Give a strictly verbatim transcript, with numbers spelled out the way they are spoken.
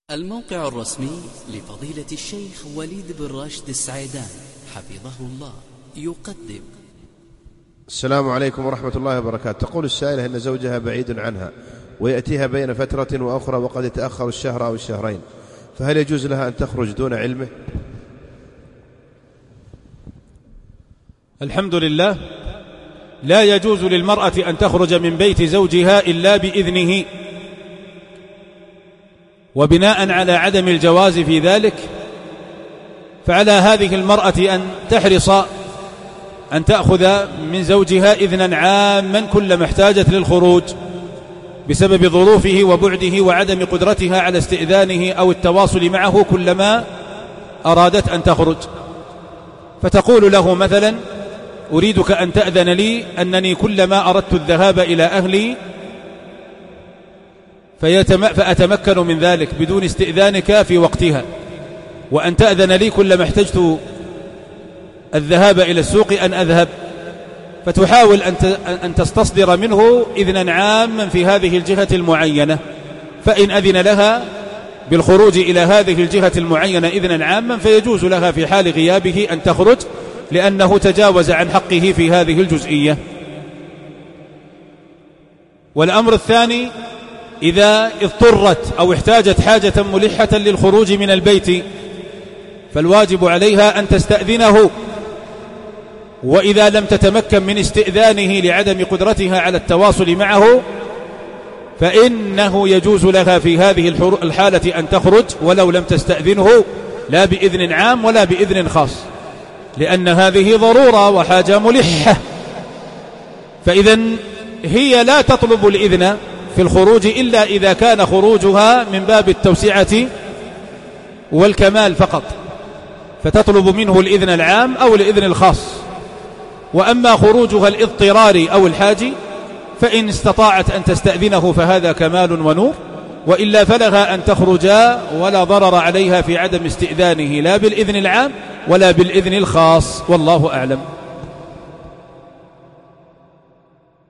الموقع الرسمي لفضيلة الشيخ وليد بن راشد السعيدان حفظه الله يقدم. السلام عليكم ورحمة الله وبركاته. تقول السائلة إن زوجها بعيد عنها ويأتيها بين فترة وأخرى وقد يتأخر الشهر أو الشهرين، فهل يجوز لها أن تخرج دون علمه؟ الحمد لله، لا يجوز للمرأة أن تخرج من بيت زوجها إلا بإذنه، وبناء على عدم الجواز في ذلك فعلى هذه المرأة أن تحرص أن تأخذ من زوجها إذنا عاما كلما احتاجت للخروج بسبب ظروفه وبعده وعدم قدرتها على استئذانه أو التواصل معه كلما أرادت أن تخرج، فتقول له مثلا: أريدك أن تأذن لي أنني كلما أردت الذهاب إلى أهلي فأتمكن من ذلك بدون استئذانك في وقتها، وأن تأذن لي كلما احتجت الذهاب إلى السوق أن أذهب، فتحاول أن تستصدر منه إذنا عاما في هذه الجهة المعينة، فإن أذن لها بالخروج إلى هذه الجهة المعينة إذنا عاما فيجوز لها في حال غيابه أن تخرج، لأنه تجاوز عن حقه في هذه الجزئية. والأمر الثاني: إذا اضطرت أو احتاجت حاجة ملحة للخروج من البيت فالواجب عليها أن تستأذنه، وإذا لم تتمكن من استئذانه لعدم قدرتها على التواصل معه فإنه يجوز لها في هذه الحالة أن تخرج ولو لم تستأذنه، لا بإذن عام ولا بإذن خاص، لأن هذه ضرورة وحاجة ملحة. فإذن هي لا تطلب الإذن في الخروج إلا إذا كان خروجها من باب التوسعة والكمال فقط، فتطلب منه الإذن العام أو الإذن الخاص. وأما خروجها الاضطراري أو الحاجي فإن استطاعت أن تستأذنه فهذا كمال ونور، وإلا فلها أن تخرج ولا ضرر عليها في عدم استئذانه لا بالإذن العام ولا بالإذن الخاص، والله أعلم.